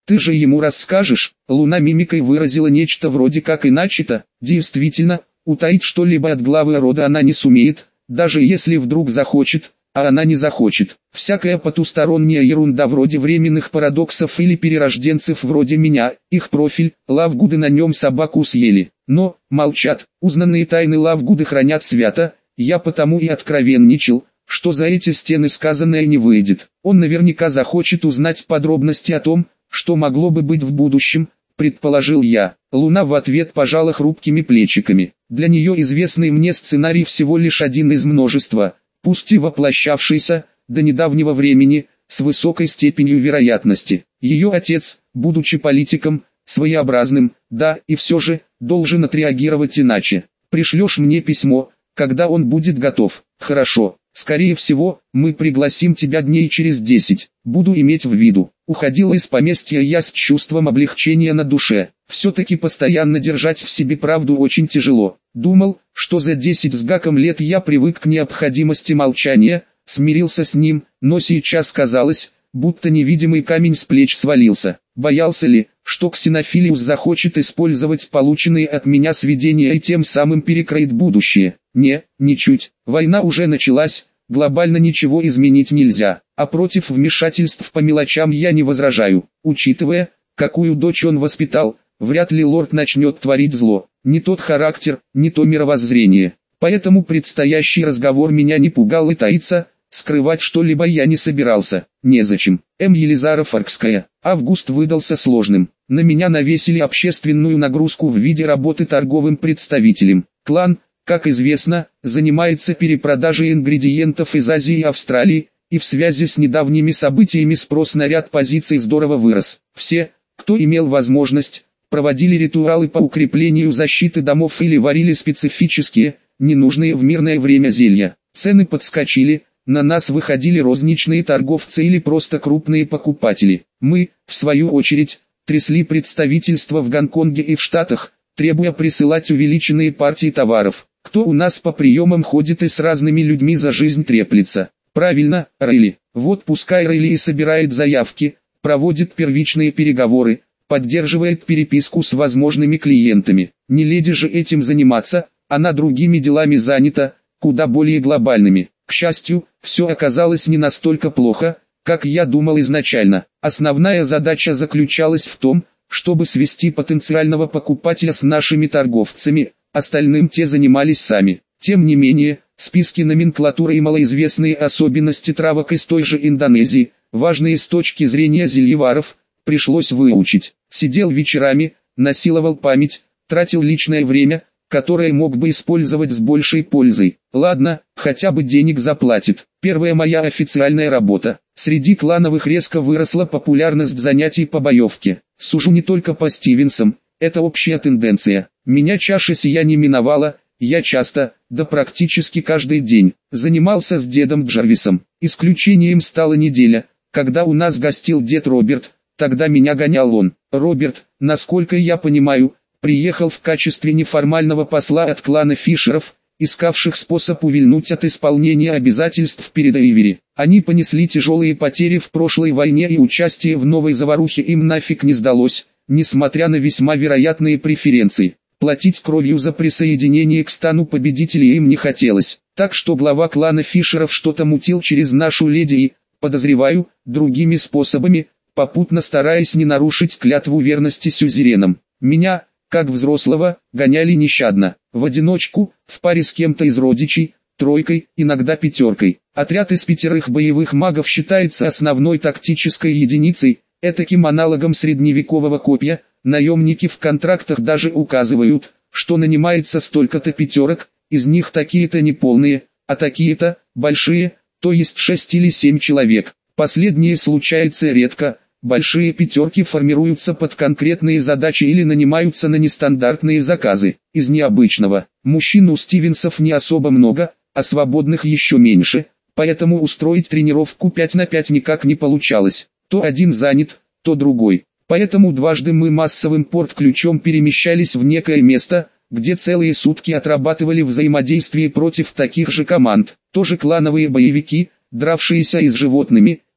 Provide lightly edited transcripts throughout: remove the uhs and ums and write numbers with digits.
Ты же ему расскажешь. Луна мимикой выразила нечто вроде как иначе-то. Действительно, утаить что-либо от главы рода она не сумеет, даже если вдруг захочет, а она не захочет. Всякая потусторонняя ерунда вроде временных парадоксов или перерожденцев вроде меня, их профиль, Лавгуды на нем собаку съели. Но, молчат, узнанные тайны Лавгуды хранят свято, я потому и откровенничал, что за эти стены сказанное не выйдет. Он наверняка захочет узнать подробности о том, что могло бы быть в будущем, предположил я. Луна в ответ пожала хрупкими плечиками. Для нее известный мне сценарий всего лишь один из множества, пусть и воплощавшийся, до недавнего времени, с высокой степенью вероятности. Ее отец, будучи политиком, своеобразным, да, и все же, должен отреагировать иначе. Пришлешь мне письмо, когда он будет готов. Хорошо, скорее всего, мы пригласим тебя дней через 10, буду иметь в виду. Уходила из поместья я с чувством облегчения на душе. Все-таки постоянно держать в себе правду очень тяжело. Думал, что за 10 с гаком лет я привык к необходимости молчания, смирился с ним, но сейчас казалось, будто невидимый камень с плеч свалился. Боялся ли, что Ксенофилиус захочет использовать полученные от меня сведения и тем самым перекроит будущее? Не, ничуть. Война уже началась, глобально ничего изменить нельзя, а против вмешательств по мелочам я не возражаю. Учитывая, какую дочь он воспитал, вряд ли лорд начнет творить зло. Не тот характер, не то мировоззрение. Поэтому предстоящий разговор меня не пугал и таится, скрывать что-либо я не собирался. Незачем. Елизара-Фаркская. Август выдался сложным. На меня навесили общественную нагрузку в виде работы торговым представителем. Клан, как известно, занимается перепродажей ингредиентов из Азии и Австралии, и в связи с недавними событиями спрос на ряд позиций здорово вырос. Все, кто имел возможность, проводили ритуалы по укреплению защиты домов или варили специфические, ненужные в мирное время зелья. Цены подскочили, на нас выходили розничные торговцы или просто крупные покупатели. Мы, в свою очередь, трясли представительства в Гонконге и в Штатах, требуя присылать увеличенные партии товаров. Кто у нас по приемам ходит и с разными людьми за жизнь треплется? Правильно, Рейли. Вот пускай Рейли и собирает заявки, проводит первичные переговоры, поддерживает переписку с возможными клиентами. Не леди же этим заниматься, она другими делами занята, куда более глобальными. К счастью, все оказалось не настолько плохо, как я думал изначально. Основная задача заключалась в том, чтобы свести потенциального покупателя с нашими торговцами, остальным те занимались сами. Тем не менее, списки номенклатуры и малоизвестные особенности травок из той же Индонезии, важные с точки зрения зельеваров, пришлось выучить. Сидел вечерами, насиловал память, тратил личное время, которое мог бы использовать с большей пользой. Ладно, хотя бы денег заплатит. Первая моя официальная работа. Среди клановых резко выросла популярность занятий по боевке. Сужу не только по Стивенсам, это общая тенденция. Меня чаша сия не миновала, я часто, да практически каждый день, занимался с дедом Джарвисом. Исключением стала неделя, когда у нас гостил дед Роберт, тогда меня гонял он. Роберт, насколько я понимаю, приехал в качестве неформального посла от клана Фишеров, искавших способ увильнуть от исполнения обязательств перед Эйвери. Они понесли тяжелые потери в прошлой войне и участие в новой заварухе им нафиг не сдалось, несмотря на весьма вероятные преференции. Платить кровью за присоединение к стану победителей им не хотелось, так что глава клана Фишеров что-то мутил через нашу леди и, подозреваю, другими способами, попутно стараясь не нарушить клятву верности сюзеренам. Меня, как взрослого, гоняли нещадно, в одиночку, в паре с кем-то из родичей, тройкой, иногда пятеркой. Отряд из 5 боевых магов считается основной тактической единицей, этаким аналогом средневекового копья. Наемники в контрактах даже указывают, что нанимается столько-то пятерок, из них такие-то неполные, а такие-то, большие, то есть 6 или 7 человек. Последнее случается редко. Большие пятерки формируются под конкретные задачи или нанимаются на нестандартные заказы. Из необычного, мужчин у Стивенсов не особо много, а свободных еще меньше, поэтому устроить тренировку 5 на 5 никак не получалось. То один занят, то другой. Поэтому дважды мы массовым порт-ключом перемещались в некое место, где целые сутки отрабатывали взаимодействие против таких же команд. Тоже клановые боевики, дравшиеся и с животными,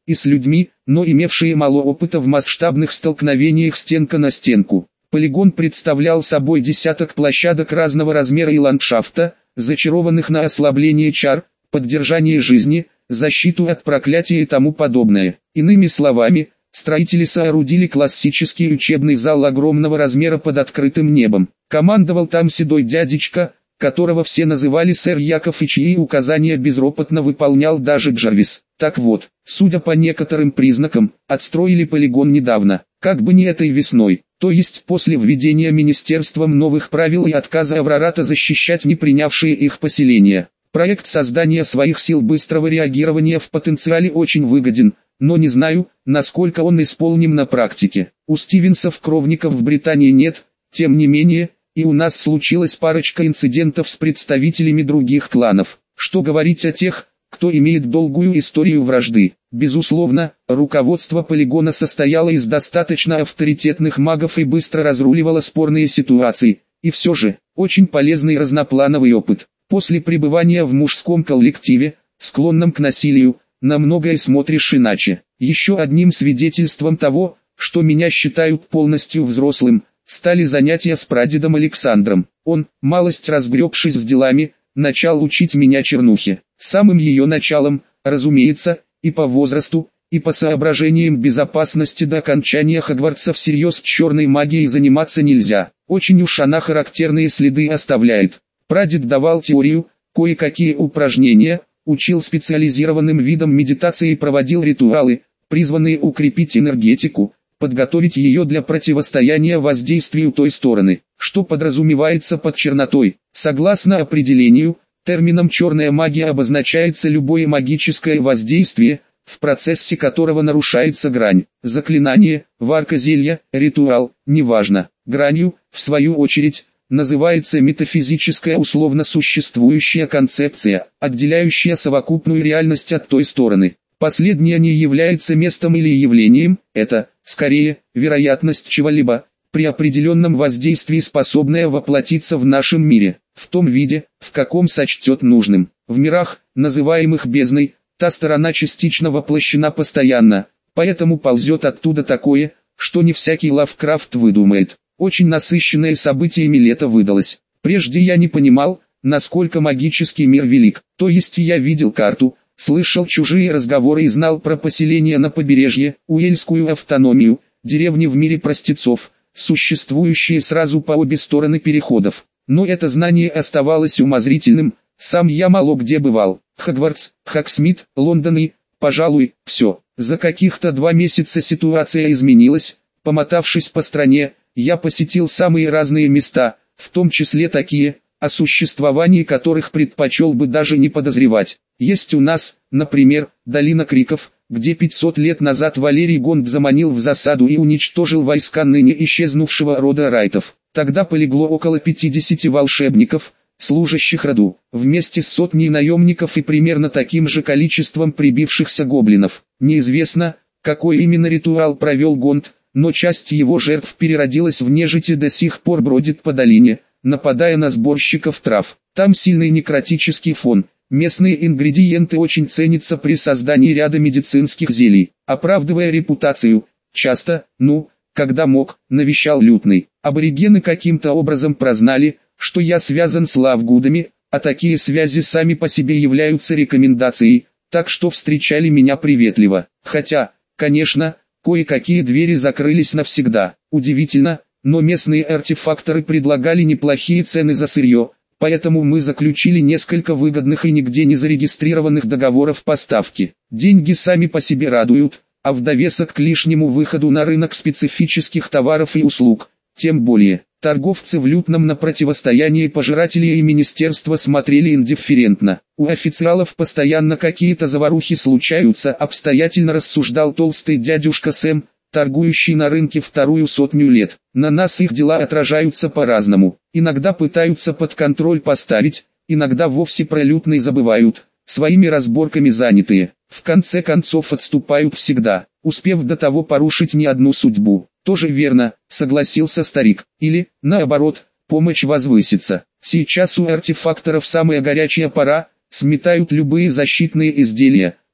и с людьми, но имевшие мало опыта в масштабных столкновениях стенка на стенку. Полигон представлял собой десяток площадок разного размера и ландшафта, зачарованных на ослабление чар, поддержание жизни, защиту от проклятия и тому подобное. Иными словами, строители соорудили классический учебный зал огромного размера под открытым небом. Командовал там седой дядечка, которого все называли сэр Яков и чьи указания безропотно выполнял даже Джарвис. Так вот, судя по некоторым признакам, отстроили полигон недавно, как бы не этой весной, то есть после введения министерством новых правил и отказа Аврората защищать не принявшие их поселения. Проект создания своих сил быстрого реагирования в потенциале очень выгоден, но не знаю, насколько он исполним на практике. У Стивенсов-кровников в Британии нет, тем не менее, и у нас случилась парочка инцидентов с представителями других кланов. Что говорить о тех, кто имеет долгую историю вражды? Безусловно, руководство полигона состояло из достаточно авторитетных магов и быстро разруливало спорные ситуации, и все же, очень полезный разноплановый опыт. После пребывания в мужском коллективе, склонном к насилию, на многое смотришь иначе. Еще одним свидетельством того, что меня считают полностью взрослым, стали занятия с прадедом Александром. Он, малость разгребшись с делами, начал учить меня чернухе. Самым ее началом, разумеется, и по возрасту, и по соображениям безопасности до окончания Хогвартса всерьез черной магией заниматься нельзя. Очень уж она характерные следы оставляет. Прадед давал теорию, кое-какие упражнения, учил специализированным видам медитации и проводил ритуалы, призванные укрепить энергетику, подготовить ее для противостояния воздействию той стороны. Что подразумевается под чернотой? Согласно определению, термином «черная магия» обозначается любое магическое воздействие, в процессе которого нарушается грань. Заклинание, варка зелья, ритуал, неважно. Гранью, в свою очередь, называется метафизическая условно существующая концепция, отделяющая совокупную реальность от той стороны. Последняя не является местом или явлением, это, скорее, вероятность чего-либо, при определенном воздействии способная воплотиться в нашем мире, в том виде, в каком сочтет нужным. В мирах, называемых бездной, та сторона частично воплощена постоянно, поэтому ползет оттуда такое, что не всякий Лавкрафт выдумает. Очень насыщенное событиями лето выдалось. Прежде я не понимал, насколько магический мир велик, то есть я видел карту, слышал чужие разговоры и знал про поселения на побережье, Уэльскую автономию, деревни в мире простецов, существующие сразу по обе стороны переходов. Но это знание оставалось умозрительным, сам я мало где бывал. Хогвартс, Хогсмит, Лондон и, пожалуй, все. За каких-то 2 месяца ситуация изменилась, помотавшись по стране, я посетил самые разные места, в том числе такие, о существовании которых предпочел бы даже не подозревать. Есть у нас, например, Долина Криков, где 500 лет назад Валерий Гонд заманил в засаду и уничтожил войска ныне исчезнувшего рода Райтов. Тогда полегло около 50 волшебников, служащих роду, вместе с сотней наемников и примерно таким же количеством прибившихся гоблинов. Неизвестно, какой именно ритуал провел Гонд, но часть его жертв переродилась в нежить и до сих пор бродит по долине, нападая на сборщиков трав. Там сильный некротический фон, местные ингредиенты очень ценятся при создании ряда медицинских зелий. Оправдывая репутацию, часто, когда мог, навещал Лютный. Аборигены каким-то образом прознали, что я связан с Лавгудами, а такие связи сами по себе являются рекомендацией, так что встречали меня приветливо. Хотя, конечно, кое-какие двери закрылись навсегда. Удивительно, но местные артефакторы предлагали неплохие цены за сырье, поэтому мы заключили несколько выгодных и нигде не зарегистрированных договоров поставки. Деньги сами по себе радуют, а в довесок к лишнему выходу на рынок специфических товаров и услуг, тем более. Торговцы в Лютном на противостояние пожирателей и министерства смотрели индифферентно. У официалов постоянно какие-то заварухи случаются, обстоятельно рассуждал толстый дядюшка Сэм, торгующий на рынке 200 лет. На нас их дела отражаются по-разному. Иногда пытаются под контроль поставить, иногда вовсе про Лютный забывают, своими разборками занятые. В конце концов отступают всегда, успев до того порушить не одну судьбу. Тоже верно, согласился старик. Или, наоборот, помощь возвысится. Сейчас у артефакторов самая горячая пора, сметают любые защитные изделия,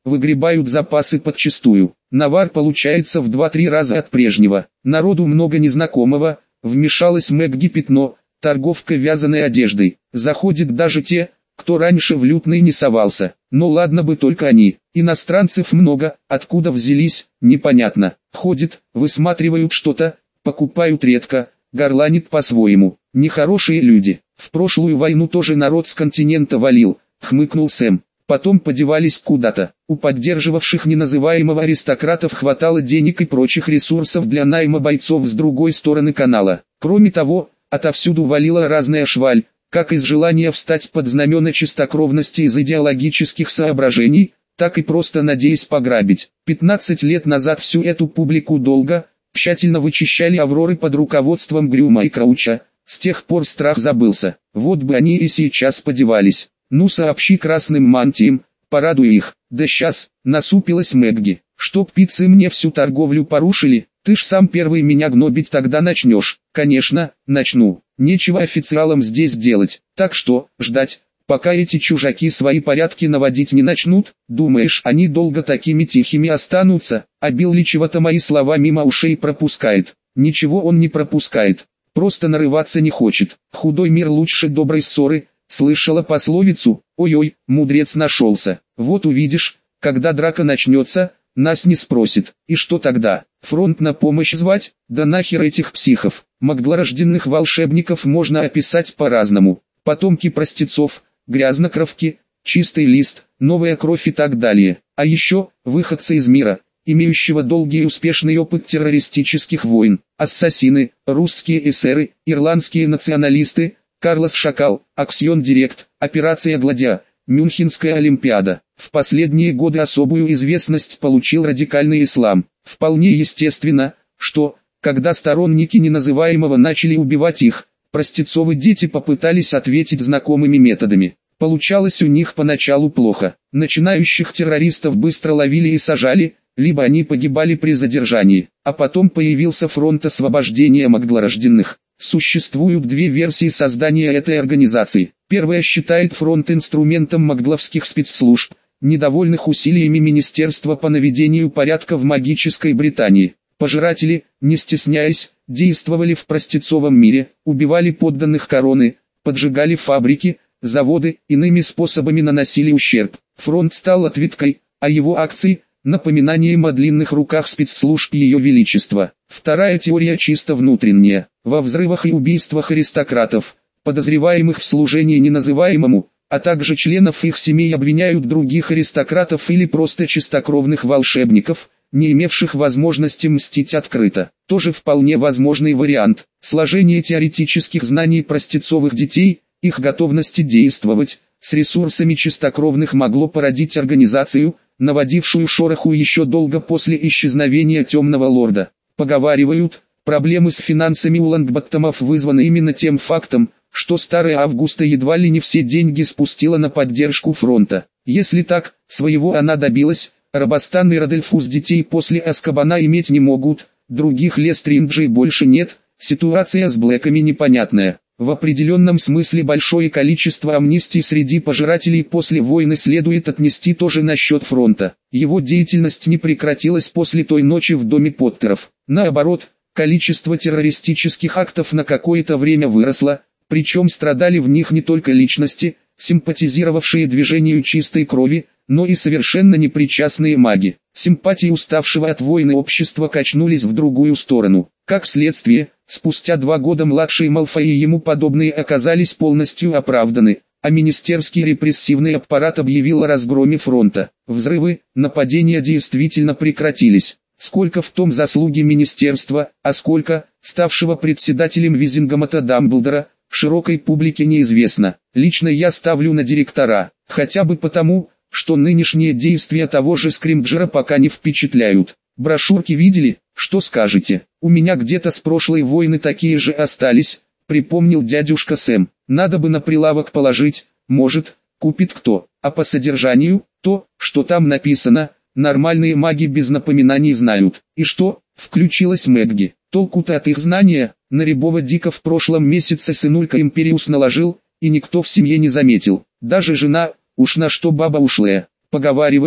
выгребают запасы подчистую. Навар получается в 2-3 раза от прежнего. Народу много незнакомого, вмешалась Мэгги Пятно, торговка вязаной одеждой. Заходят даже те, кто раньше в лютный не совался. Но ладно бы только они. Иностранцев много, откуда взялись, непонятно. Ходят, высматривают что-то, покупают редко, горланит по-своему. Нехорошие люди. В прошлую войну тоже народ с континента валил, хмыкнул Сэм. Потом подевались куда-то. У поддерживавших неназываемого аристократов хватало денег и прочих ресурсов для найма бойцов с другой стороны канала. Кроме того, отовсюду валила разная шваль, как из желания встать под знамена чистокровности из идеологических соображений, так и просто надеясь пограбить. 15 лет назад всю эту публику долго, тщательно вычищали Авроры под руководством Грюма и Крауча. С тех пор страх забылся. Вот бы они и сейчас подевались. Ну сообщи красным мантиям, порадуй их. Да сейчас, насупилась Мэгги. Чтоб пиццы мне всю торговлю порушили, ты ж сам первый меня гнобить тогда начнешь. Конечно, начну. Нечего официалам здесь делать. Так что, ждать, пока эти чужаки свои порядки наводить не начнут. Думаешь, они долго такими тихими останутся? А Билли чего-то мои слова мимо ушей пропускает. Ничего он не пропускает. Просто нарываться не хочет. Худой мир лучше доброй ссоры. Слышала пословицу? Ой-ой, мудрец нашелся. Вот увидишь, когда драка начнется, нас не спросит. И что тогда? Фронт на помощь звать? Да нахер этих психов. Магдлорожденных волшебников можно описать по-разному. Потомки простецов, грязнокровки, чистый лист, новая кровь и так далее. А еще, выходцы из мира, имеющего долгий и успешный опыт террористических войн. Ассасины, русские эсеры, ирландские националисты, Карлос Шакал, Аксион Директ, Операция Гладиа, Мюнхенская Олимпиада. В последние годы особую известность получил радикальный ислам. Вполне естественно, что, когда сторонники неназываемого начали убивать их, простецовы дети попытались ответить знакомыми методами. Получалось у них поначалу плохо. Начинающих террористов быстро ловили и сажали, либо они погибали при задержании. А потом появился фронт освобождения магдлорожденных. Существуют две версии создания этой организации. Первая считает фронт инструментом магдловских спецслужб, недовольных усилиями Министерства по наведению порядка в магической Британии. Пожиратели, не стесняясь, действовали в простецовом мире, убивали подданных короны, поджигали фабрики, заводы, иными способами наносили ущерб. Фронт стал ответкой, а его акции – напоминанием о длинных руках спецслужб Ее Величества. Вторая теория чисто внутренняя. Во взрывах и убийствах аристократов, подозреваемых в служении неназываемому, а также членов их семей обвиняют других аристократов или просто чистокровных волшебников, не имевших возможности мстить открыто. Тоже вполне возможный вариант. Сложение теоретических знаний простецовых детей, их готовности действовать, с ресурсами чистокровных могло породить организацию, наводившую шороху еще долго после исчезновения Темного Лорда. Поговаривают, проблемы с финансами у Лонгботтомов вызваны именно тем фактом, что старая Августа едва ли не все деньги спустила на поддержку фронта. Если так, своего она добилась, Робостан и Родольфус детей после Азкабана иметь не могут, других Лестринджей больше нет, ситуация с Блэками непонятная. В определенном смысле большое количество амнистий среди пожирателей после войны следует отнести тоже на счет фронта. Его деятельность не прекратилась после той ночи в доме Поттеров. Наоборот, количество террористических актов на какое-то время выросло, причем страдали в них не только личности, симпатизировавшие движению чистой крови, но и совершенно непричастные маги. Симпатии уставшего от войны общества качнулись в другую сторону. Как следствие, спустя 2 года младшие Малфой и ему подобные оказались полностью оправданы, а министерский репрессивный аппарат объявил о разгроме фронта. Взрывы, нападения действительно прекратились. Сколько в том заслуги министерства, а сколько, ставшего председателем Визингомота Дамблдора, широкой публике неизвестно. Лично я ставлю на директора, хотя бы потому, что нынешние действия того же Скримджера пока не впечатляют. Брошюрки видели? Что скажете? У меня где-то с прошлой войны такие же остались, припомнил дядюшка Сэм. Надо бы на прилавок положить, может, купит кто. А по содержанию, то, что там написано, нормальные маги без напоминаний знают. И что? Включилась Мэгги. Толку-то от их знания, на Рябова Дика в прошлом месяце сынулька Империус наложил, и никто в семье не заметил. Даже жена, уж на что баба ушлая. Поговаривают,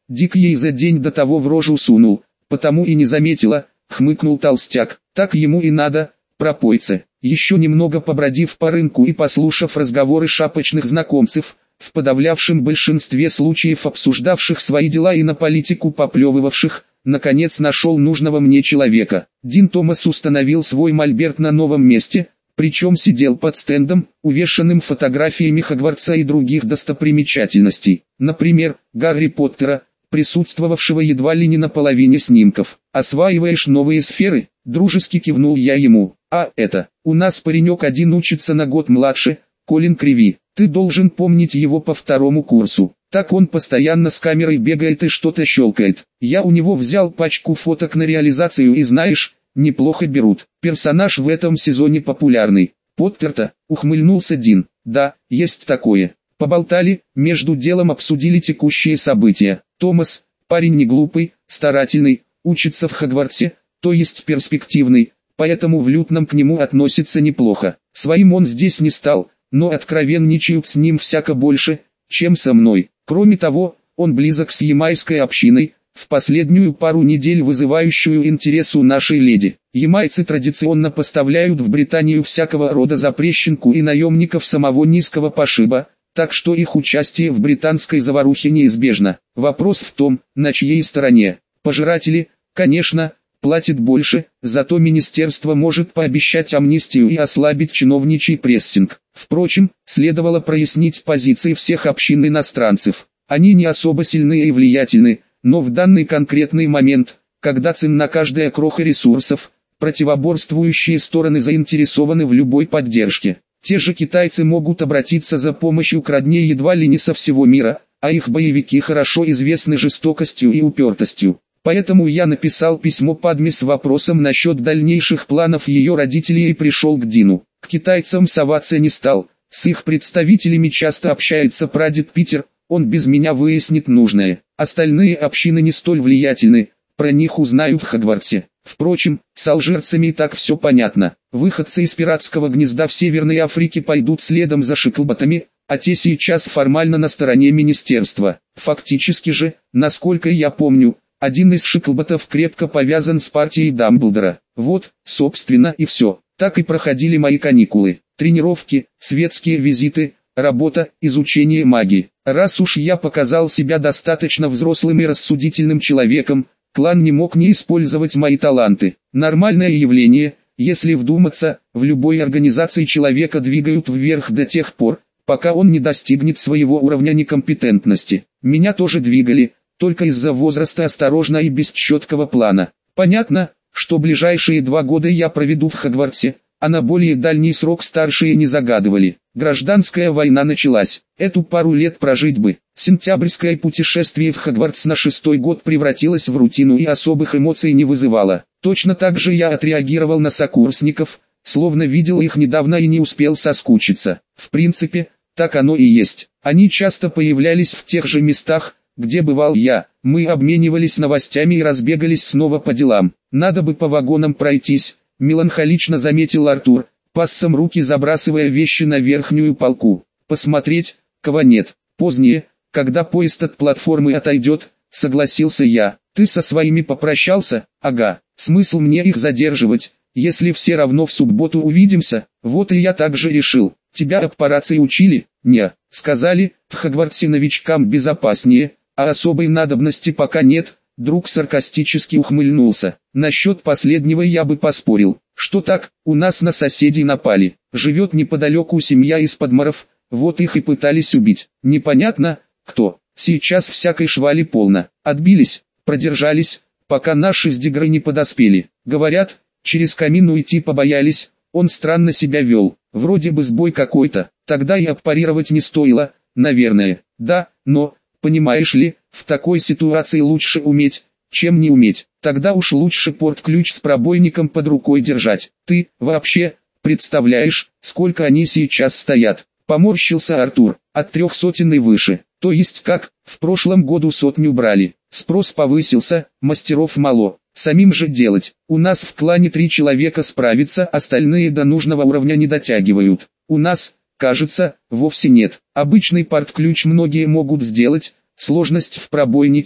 Дик ей за день до того в рожу сунул, потому и не заметила, хмыкнул толстяк. Так ему и надо, пропойцы. Еще немного побродив по рынку и послушав разговоры шапочных знакомцев, в подавлявшем большинстве случаев обсуждавших свои дела и на политику поплевывавших, наконец нашел нужного мне человека. Дин Томас установил свой мольберт на новом месте, причем сидел под стендом, увешанным фотографиями Хогвартса и других достопримечательностей. Например, Гарри Поттера, присутствовавшего едва ли не на половине снимков. «Осваиваешь новые сферы?» – дружески кивнул я ему. «А это, у нас паренек один учится на год младше, Колин Криви. Ты должен помнить его по второму курсу. Так он постоянно с камерой бегает и что-то щелкает. Я у него взял пачку фоток на реализацию и знаешь, неплохо берут. Персонаж в этом сезоне популярный». «Поттер-то», — ухмыльнулся Дин. «Да, есть такое». Поболтали, между делом обсудили текущие события. Томас, парень не глупый, старательный, учится в Хогвартсе, то есть перспективный, поэтому в Лютном к нему относится неплохо. Своим он здесь не стал, но откровенничают с ним всяко больше, чем со мной. Кроме того, он близок с ямайской общиной, в последнюю пару недель вызывающую интерес у нашей леди. Ямайцы традиционно поставляют в Британию всякого рода запрещенку и наемников самого низкого пошиба, так что их участие в британской заварухе неизбежно. Вопрос в том, на чьей стороне. Пожиратели, конечно, платят больше, зато министерство может пообещать амнистию и ослабить чиновничий прессинг. Впрочем, следовало прояснить позиции всех общин иностранцев. Они не особо сильны и влиятельны, но в данный конкретный момент, когда ценна каждая кроха ресурсов, противоборствующие стороны заинтересованы в любой поддержке. Те же китайцы могут обратиться за помощью к родне едва ли не со всего мира, а их боевики хорошо известны жестокостью и упертостью. Поэтому я написал письмо Падме с вопросом насчет дальнейших планов ее родителей и пришел к Дину. К китайцам соваться не стал, с их представителями часто общается прадед Питер, он без меня выяснит нужное. Остальные общины не столь влиятельны, про них узнаю в Хогвартсе. Впрочем, с алжирцами и так все понятно. Выходцы из пиратского гнезда в Северной Африке пойдут следом за шиклботами, а те сейчас формально на стороне министерства. Фактически же, насколько я помню, один из шиклботов крепко повязан с партией Дамблдора. Вот, собственно и все. Так и проходили мои каникулы. Тренировки, светские визиты, работа, изучение магии. Раз уж я показал себя достаточно взрослым и рассудительным человеком, клан не мог не использовать мои таланты. Нормальное явление, если вдуматься, в любой организации человека двигают вверх до тех пор, пока он не достигнет своего уровня некомпетентности. Меня тоже двигали, только из-за возраста осторожно и без четкого плана. Понятно, что ближайшие 2 года я проведу в Хогвартсе, а на более дальний срок старшие не загадывали. Гражданская война началась, эту пару лет прожить бы. Сентябрьское путешествие в Хогвартс на 6-й год превратилось в рутину и особых эмоций не вызывало. Точно так же я отреагировал на сокурсников, словно видел их недавно и не успел соскучиться. В принципе, так оно и есть. Они часто появлялись в тех же местах, где бывал я. Мы обменивались новостями и разбегались снова по делам. Надо бы по вагонам пройтись, меланхолично заметил Артур, пассом руки забрасывая вещи на верхнюю полку. Посмотреть, кого нет. Позднее, когда поезд от платформы отойдет, согласился я. Ты со своими попрощался? Ага. Смысл мне их задерживать, если все равно в субботу увидимся? Вот и я так же решил. Тебя аппарации учили? Не. Сказали, в Хогвартсе новичкам безопаснее, а особой надобности пока нет. Друг саркастически ухмыльнулся. Насчет последнего я бы поспорил. Что так, у нас на соседей напали. Живет неподалеку семья из Подморов, вот их и пытались убить. Непонятно, кто. Сейчас всякой швали полно. Отбились, продержались, пока наши с Дигрой не подоспели. Говорят, через камин уйти побоялись, он странно себя вел. Вроде бы сбой какой-то. Тогда и аппарировать не стоило, наверное. Да, но, понимаешь ли, в такой ситуации лучше уметь, чем не уметь. Тогда уж лучше порт-ключ с пробойником под рукой держать. Ты, вообще, представляешь, сколько они сейчас стоят? Поморщился Артур. От 300 и выше. То есть как, в прошлом году 100 брали. Спрос повысился, мастеров мало. Самим же делать. У нас в клане 3 человека справятся, остальные до нужного уровня не дотягивают. У нас, кажется, вовсе нет. Обычный порт-ключ многие могут сделать, сложность в пробойнике,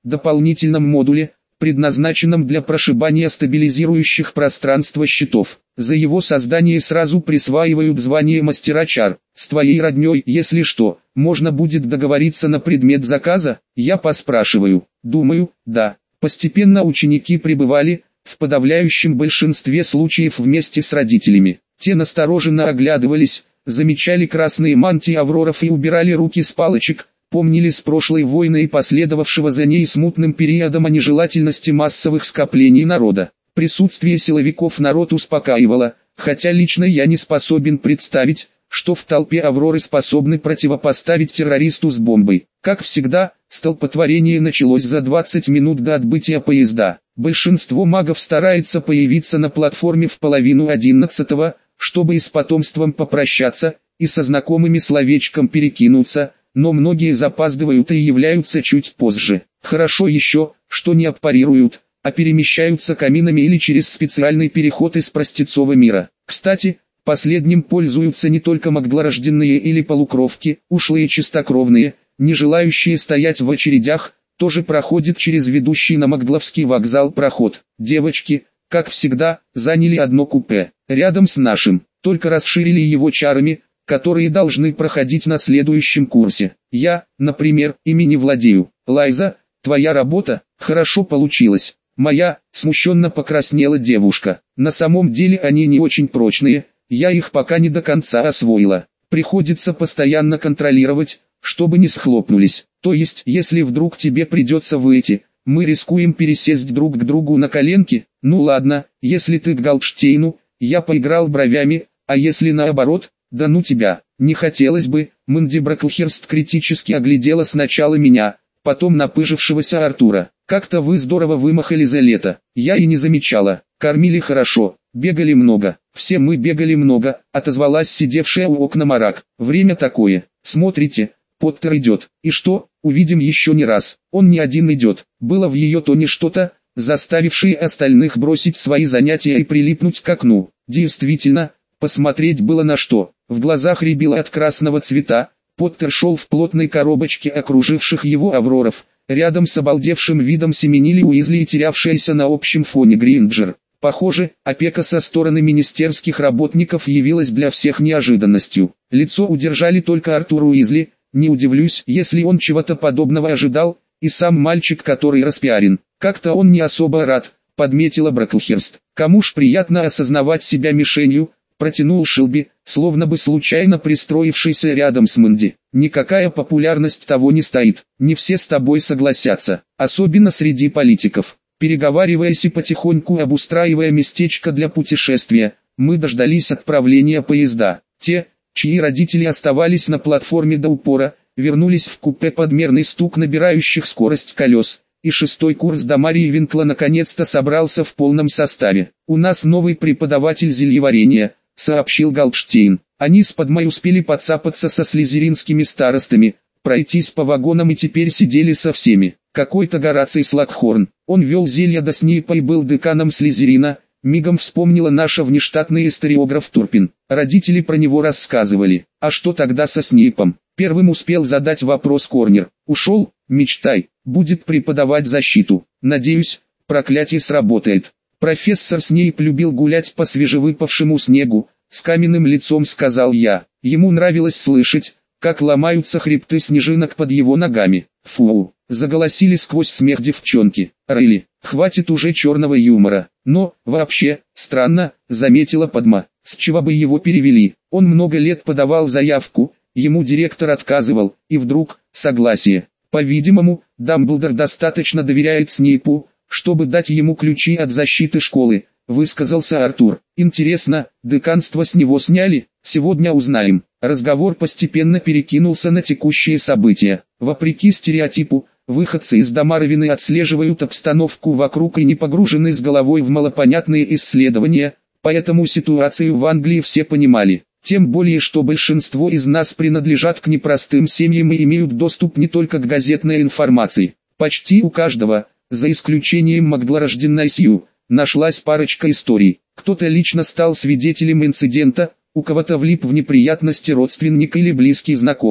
дополнительном модуле, предназначенном для прошибания стабилизирующих пространство щитов. За его создание сразу присваивают звание мастера чар. С твоей родней, если что, можно будет договориться на предмет заказа? Я поспрашиваю. Думаю, да. Постепенно ученики пребывали, в подавляющем большинстве случаев вместе с родителями. Те настороженно оглядывались, замечали красные мантии авроров и убирали руки с палочек, помнили с прошлой войны и последовавшего за ней смутным периодом о нежелательности массовых скоплений народа. Присутствие силовиков народ успокаивало, хотя лично я не способен представить, что в толпе Авроры способны противопоставить террористу с бомбой. Как всегда, столпотворение началось за 20 минут до отбытия поезда. Большинство магов старается появиться на платформе в половину 11-го, чтобы и с потомством попрощаться, и со знакомыми словечком перекинуться, но многие запаздывают и являются чуть позже. Хорошо еще, что не аппарируют, а перемещаются каминами или через специальный переход из простецового мира. Кстати, последним пользуются не только магдлорожденные или полукровки, ушлые чистокровные, не желающие стоять в очередях, тоже проходят через ведущий на Магдловский вокзал проход. Девочки, как всегда, заняли одно купе, рядом с нашим, только расширили его чарами, которые должны проходить на следующем курсе. Я, например, ими не владею. Лайза, твоя работа, хорошо получилась. Моя, смущенно покраснела девушка. На самом деле они не очень прочные, я их пока не до конца освоила. Приходится постоянно контролировать, чтобы не схлопнулись. То есть, если вдруг тебе придется выйти, мы рискуем пересесть друг к другу на коленки. Ну ладно, если ты к Галдштейну, я поиграл бровями, а если наоборот, да ну тебя. Не хотелось бы. Мэнди Браклхерст критически оглядела сначала меня, потом напыжившегося Артура. Как-то вы здорово вымахали за лето. Я и не замечала. Кормили хорошо, бегали много. Все мы бегали много, отозвалась сидевшая у окна Марак. Время такое. Смотрите, Поттер идет. И что, увидим еще не раз. Он не один идет. Было в ее тоне что-то, заставившее остальных бросить свои занятия и прилипнуть к окну. Действительно, посмотреть было на что. В глазах рябило от красного цвета. Поттер шел в плотной коробочке окруживших его авроров. Рядом с обалдевшим видом семенили Уизли и терявшаяся на общем фоне Гринджер. Похоже, опека со стороны министерских работников явилась для всех неожиданностью. Лицо удержали только Артур Уизли. Не удивлюсь, если он чего-то подобного ожидал, и сам мальчик, который распиарен. Как-то он не особо рад, подметила Браклхерст. Кому ж приятно осознавать себя мишенью, протянул Шилби, словно бы случайно пристроившийся рядом с Мэнди. Никакая популярность того не стоит, не все с тобой согласятся, особенно среди политиков. Переговариваясь и потихоньку обустраивая местечко для путешествия, мы дождались отправления поезда. Те, чьи родители оставались на платформе до упора, вернулись в купе под мерный стук набирающих скорость колес, и шестой курс до Марии Винкла наконец-то собрался в полном составе. «У нас новый преподаватель зельеварения», — сообщил Галдштейн. Они с Падмой успели подцапаться со слизеринскими старостами, пройтись по вагонам и теперь сидели со всеми. Какой-то Гораций Слакхорн, он вел зелья до Снейпа и был деканом Слизерина, мигом вспомнила наша внештатный историограф Турпин. Родители про него рассказывали. А что тогда со Снейпом? Первым успел задать вопрос Корнер. Ушел, мечтай, будет преподавать защиту. Надеюсь, проклятие сработает. Профессор Снейп любил гулять по свежевыпавшему снегу, с каменным лицом сказал я. Ему нравилось слышать, как ломаются хребты снежинок под его ногами. Фу, заголосили сквозь смех девчонки. Рыли, хватит уже черного юмора. Но, вообще, странно, заметила Падма. С чего бы его перевели? Он много лет подавал заявку, ему директор отказывал, и вдруг, согласие. По-видимому, Дамблдор достаточно доверяет Снейпу, чтобы дать ему ключи от защиты школы, высказался Артур. Интересно, деканство с него сняли? Сегодня узнаем. Разговор постепенно перекинулся на текущие события. Вопреки стереотипу, выходцы из Дамаровины отслеживают обстановку вокруг и не погружены с головой в малопонятные исследования, поэтому ситуацию в Англии все понимали. Тем более, что большинство из нас принадлежат к непростым семьям и имеют доступ не только к газетной информации. Почти у каждого, за исключением Магдлорожденной Сью, нашлась парочка историй. Кто-то лично стал свидетелем инцидента, у кого-то влип в неприятности родственник или близкий знакомый.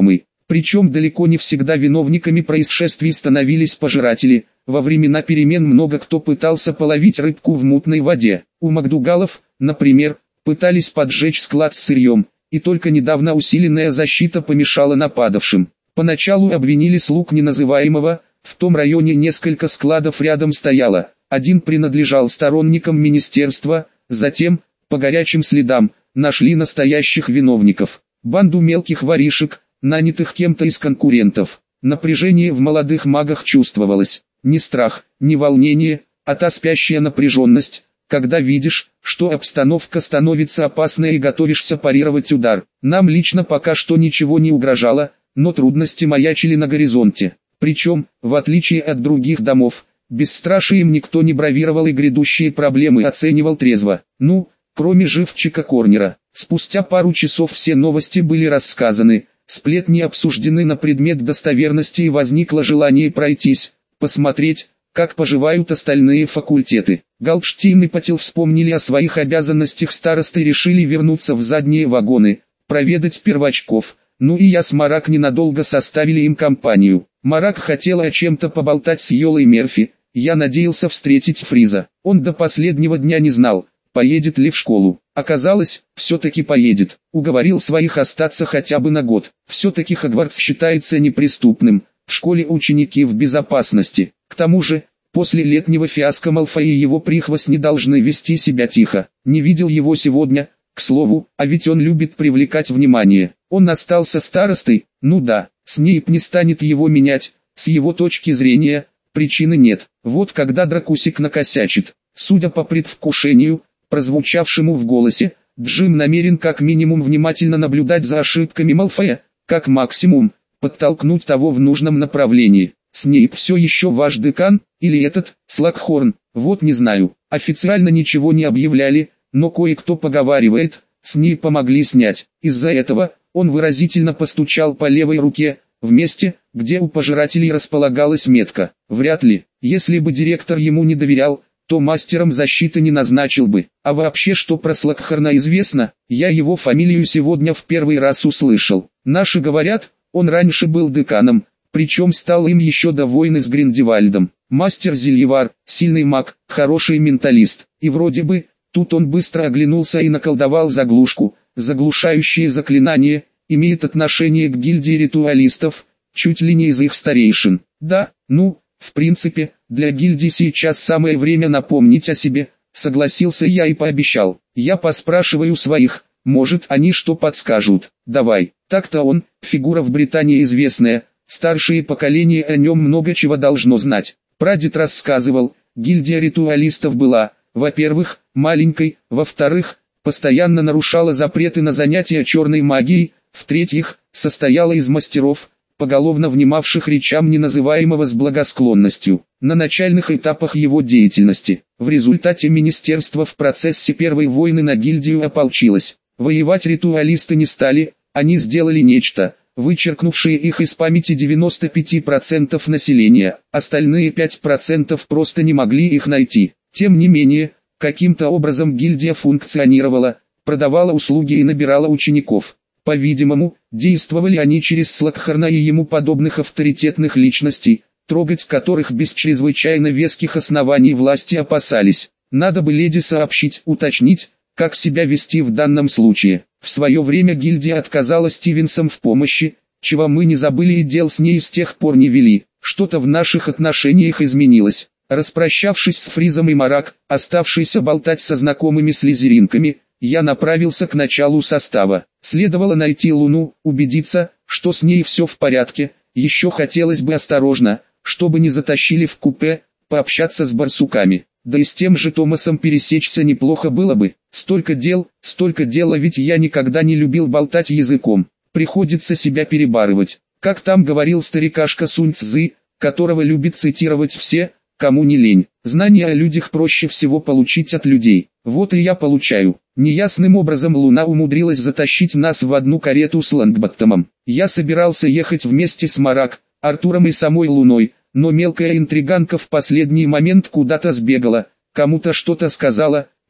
Причем далеко не всегда виновниками происшествий становились пожиратели. Во времена перемен много кто пытался половить рыбку в мутной воде. У Магдугалов, например, пытались поджечь склад с сырьем, и только недавно усиленная защита помешала нападавшим. Поначалу обвинили слуг неназываемого, в том районе несколько складов рядом стояло, один принадлежал сторонникам министерства, затем, по горячим следам, нашли настоящих виновников, банду мелких воришек, нанятых кем-то из конкурентов. Напряжение в молодых магах чувствовалось, не страх, не волнение, а та спящая напряженность, когда видишь, что обстановка становится опасной и готовишься парировать удар. Нам лично пока что ничего не угрожало, но трудности маячили на горизонте. Причем, в отличие от других домов, бесстрашием никто не бравировал и грядущие проблемы оценивал трезво. Ну, кроме живчика Корнера. Спустя пару часов все новости были рассказаны, сплетни обсуждены на предмет достоверности и возникло желание пройтись, посмотреть, как поживают остальные факультеты. Галштейн и Патил вспомнили о своих обязанностях старосты и решили вернуться в задние вагоны, проведать первачков. Ну и я с Марак ненадолго составили им компанию. Марак хотела о чем-то поболтать с Йолой Мерфи, я надеялся встретить Фриза. Он до последнего дня не знал, поедет ли в школу. Оказалось, все-таки поедет. Уговорил своих остаться хотя бы на год. Все-таки Хогвартс считается неприступным, в школе ученики в безопасности. К тому же, после летнего фиаско Малфой и его прихвостни должны вести себя тихо. Не видел его сегодня, к слову, а ведь он любит привлекать внимание. Он остался старостой, ну да, Снейп не станет его менять, с его точки зрения, причины нет. Вот когда Дракусик накосячит, судя по предвкушению, прозвучавшему в голосе, Джим намерен как минимум внимательно наблюдать за ошибками Малфоя, как максимум, подтолкнуть того в нужном направлении. Снейп все еще ваш декан, или этот, Слакхорн, вот не знаю, официально ничего не объявляли, но кое-кто поговаривает, Снейпа могли снять. Из-за этого, он выразительно постучал по левой руке, в месте, где у пожирателей располагалась метка. Вряд ли, если бы директор ему не доверял, то мастером защиты не назначил бы. А вообще, что про Слакхорна известно, я его фамилию сегодня в первый раз услышал. Наши говорят, он раньше был деканом, причем стал им еще до войны с Гриндевальдом. Мастер-зельевар, сильный маг, хороший менталист. И вроде бы, тут он быстро оглянулся и наколдовал заглушку. Заглушающее заклинание, имеет отношение к гильдии ритуалистов, чуть ли не из их старейшин. Да, ну, в принципе, для гильдии сейчас самое время напомнить о себе, согласился я и пообещал. Я поспрашиваю своих, может они что подскажут. Давай, так-то он, фигура в Британии известная, старшее поколение о нем много чего должно знать. Прадед рассказывал, гильдия ритуалистов была, во-первых, маленькой, во-вторых, постоянно нарушала запреты на занятия черной магией, в-третьих, состояла из мастеров, поголовно внимавших речам неназываемого с благосклонностью. На начальных этапах его деятельности, в результате министерство в процессе Первой войны на гильдию ополчилось. Воевать ритуалисты не стали, они сделали нечто, вычеркнувшее их из памяти 95% населения, остальные 5% просто не могли их найти. Тем не менее, каким-то образом гильдия функционировала, продавала услуги и набирала учеников. По-видимому, действовали они через Слакхорна и ему подобных авторитетных личностей, трогать которых без чрезвычайно веских оснований власти опасались. Надо бы леди сообщить, уточнить, как себя вести в данном случае. В свое время гильдия отказала Стивенсам в помощи, чего мы не забыли и дел с ней с тех пор не вели. Что-то в наших отношениях изменилось. Распрощавшись с Фризом и Марак, оставшийся болтать со знакомыми слизеринками, я направился к началу состава. Следовало найти Луну, убедиться, что с ней все в порядке. Еще хотелось бы осторожно, чтобы не затащили в купе, пообщаться с барсуками. Да и с тем же Томасом пересечься неплохо было бы. Столько дела, ведь я никогда не любил болтать языком. Приходится себя перебарывать. Как там говорил старикашка Сунь Цзы, которого любит цитировать все, кому не лень. Знания о людях проще всего получить от людей. Вот и я получаю. Неясным образом Луна умудрилась затащить нас в одну карету с Лонгботтомом. Я собирался ехать вместе с Марак, Артуром и самой Луной, но мелкая интриганка в последний момент куда-то сбегала, кому-то что-то сказала,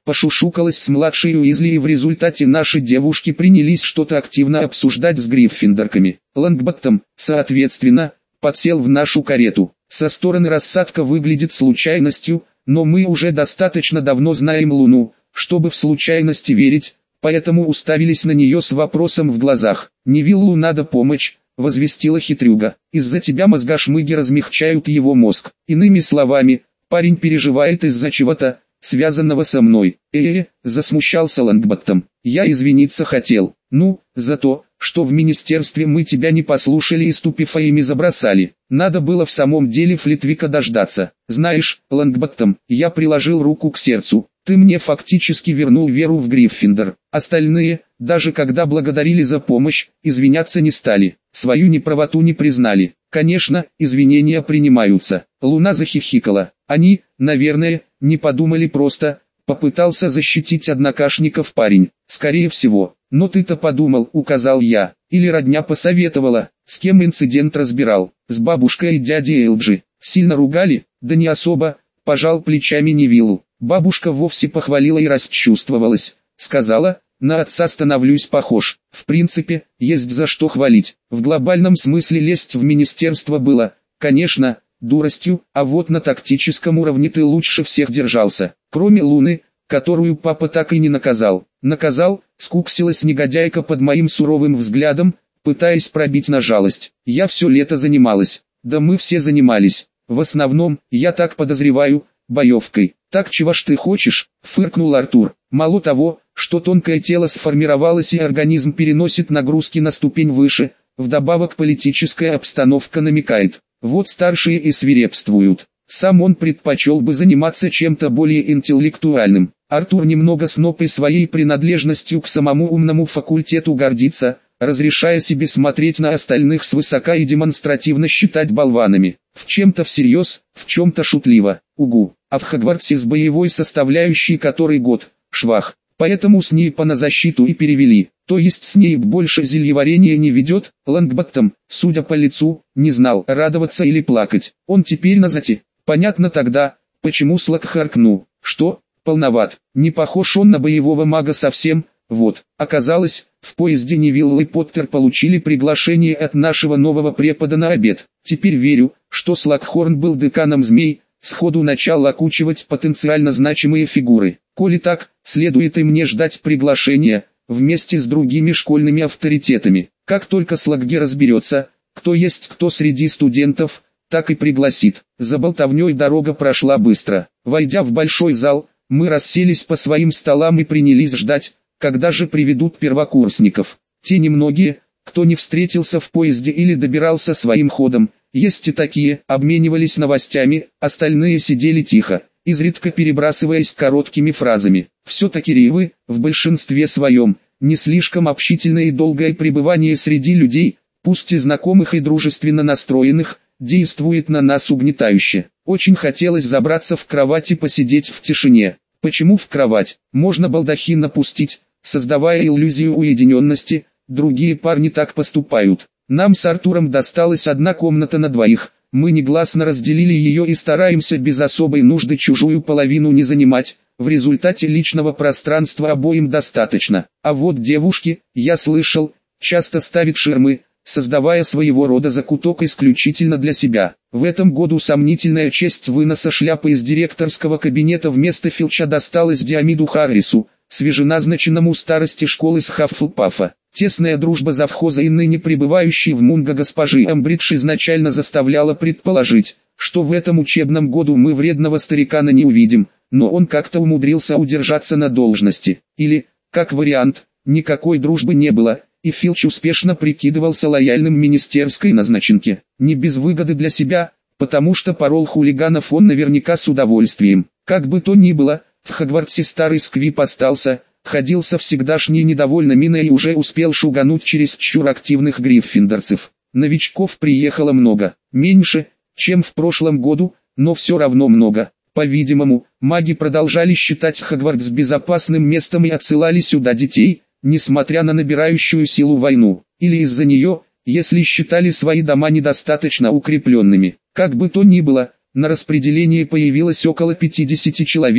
пошушукалась с младшей Уизли, и в результате наши девушки принялись что-то активно обсуждать с гриффиндорками. Лонгботтом, соответственно, подсел в нашу карету. Со стороны рассадка выглядит случайностью, но мы уже достаточно давно знаем Луну, чтобы в случайности верить, поэтому уставились на нее с вопросом в глазах. «Невиллу надо помочь», — возвестила хитрюга. «Из-за тебя мозгошмыги размягчают его мозг. Иными словами, парень переживает из-за чего-то, связанного со мной». Засмущался Лонгботтом. «Я извиниться хотел. Ну, за то, что в министерстве мы тебя не послушали и ступефаями забросали. Надо было в самом деле Флитвика дождаться. Знаешь, Лонгботтом, я приложил руку к сердцу. Ты мне фактически вернул веру в Гриффиндор. Остальные, даже когда благодарили за помощь, извиняться не стали. Свою неправоту не признали. Конечно, извинения принимаются». Луна захихикала. «Они, наверное, не подумали просто», — попытался защитить однокашников парень. «Скорее всего. Но ты-то подумал», — указал я. «Или родня посоветовала, с кем инцидент разбирал. С бабушкой и дядей Элджи. Сильно ругали?» «Да не особо», — пожал плечами Невилл. «Бабушка вовсе похвалила и расчувствовалась. Сказала, на отца становлюсь похож. В принципе, есть за что хвалить. В глобальном смысле лезть в министерство было, конечно, дуростью, а вот на тактическом уровне ты лучше всех держался. Кроме Луны, которую папа так и не наказал. Наказал, скуксилась негодяйка под моим суровым взглядом, пытаясь пробить на жалость. Я все лето занималась. Да мы все занимались. В основном, я так подозреваю, боевкой. «Так чего ж ты хочешь?» — фыркнул Артур. «Мало того, что тонкое тело сформировалось и организм переносит нагрузки на ступень выше, вдобавок политическая обстановка намекает. Вот старшие и свирепствуют. Сам он предпочел бы заниматься чем-то более интеллектуальным». Артур немного снопой своей принадлежностью к самому умному факультету гордится, разрешая себе смотреть на остальных свысока и демонстративно считать болванами. В чем-то всерьез, в чем-то шутливо. Угу. А в Хогвартсе с боевой составляющей который год, швах. Поэтому Снейпа на защиту и перевели. То есть Снейп больше зельеварения не ведет. Лонгботтом, судя по лицу, не знал, радоваться или плакать. Он теперь на зате. Понятно тогда, почему Слак харкнул. Что? Полноват. Не похож он на боевого мага совсем. Вот, оказалось, в поезде Невилл и Поттер получили приглашение от нашего нового препода на обед. Теперь верю, что Слакхорн был деканом змей, сходу начал окучивать потенциально значимые фигуры. Коли так, следует и мне ждать приглашения, вместе с другими школьными авторитетами. Как только Слакги разберется, кто есть кто среди студентов, так и пригласит. За болтовней дорога прошла быстро. Войдя в большой зал, мы расселись по своим столам и принялись ждать, когда же приведут первокурсников. Те немногие, кто не встретился в поезде или добирался своим ходом, есть и такие, обменивались новостями, остальные сидели тихо, изредка перебрасываясь короткими фразами. Все-таки ривы, в большинстве своем, не слишком общительное и долгое пребывание среди людей, пусть и знакомых и дружественно настроенных, действует на нас угнетающе. Очень хотелось забраться в кровать и посидеть в тишине. Почему в кровать? Можно балдахин напустить, создавая иллюзию уединенности, другие парни так поступают. Нам с Артуром досталась одна комната на двоих, мы негласно разделили ее и стараемся без особой нужды чужую половину не занимать, в результате личного пространства обоим достаточно. А вот девушки, я слышал, часто ставят ширмы, создавая своего рода закуток исключительно для себя. В этом году сомнительная честь выноса шляпы из директорского кабинета вместо Филча досталась Диамиду Харрису, свеженазначенному старости школы с Хаффлпафа. Тесная дружба завхоза и ныне пребывающей в Мунго госпожи Эмбридж изначально заставляла предположить, что в этом учебном году мы вредного старикана не увидим, но он как-то умудрился удержаться на должности. Или, как вариант, никакой дружбы не было, и Филч успешно прикидывался лояльным министерской назначенке. Не без выгоды для себя, потому что порол хулиганов он наверняка с удовольствием. Как бы то ни было, в Хогвартсе старый сквип остался, ходил со всегдашней недовольной миной и уже успел шугануть чересчур активных гриффиндорцев. Новичков приехало много, меньше, чем в прошлом году, но все равно много. По-видимому, маги продолжали считать Хогвартс безопасным местом и отсылали сюда детей, несмотря на набирающую силу войну, или из-за нее, если считали свои дома недостаточно укрепленными. Как бы то ни было, на распределении появилось около 50 человек,